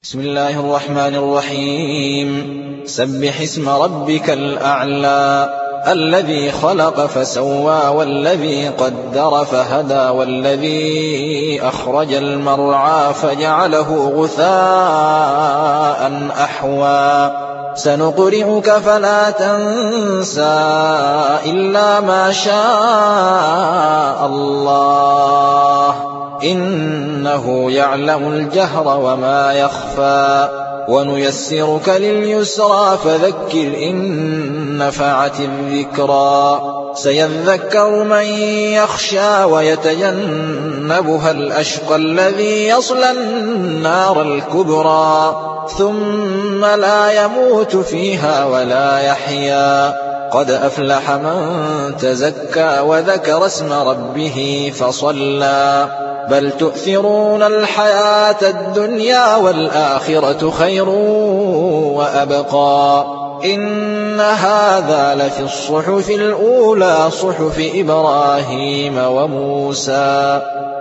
بسم الله الرحمن الرحيم. سبح اسم ربك الأعلى الذي خلق فسوى والذي قدر فهدى والذي أخرج المرعى فجعله غثاء أحوى سنقرئك فلا تنسى إلا ما شاء الله إنه يعلم الجهر وما يخفى ونيسرك لليسرى فذكر إن نفعت الذكرى سيذكر من يخشى ويتجنبها الأشقى الذي يصلى النار الكبرى ثم لا يموت فيها ولا يحيا قد أفلح من تزكى وذكر اسم ربه فصلى بل تؤثرون الحياة الدنيا والآخرة خير وأبقى إن هذا لفي الصحف الأولى صحف إبراهيم وموسى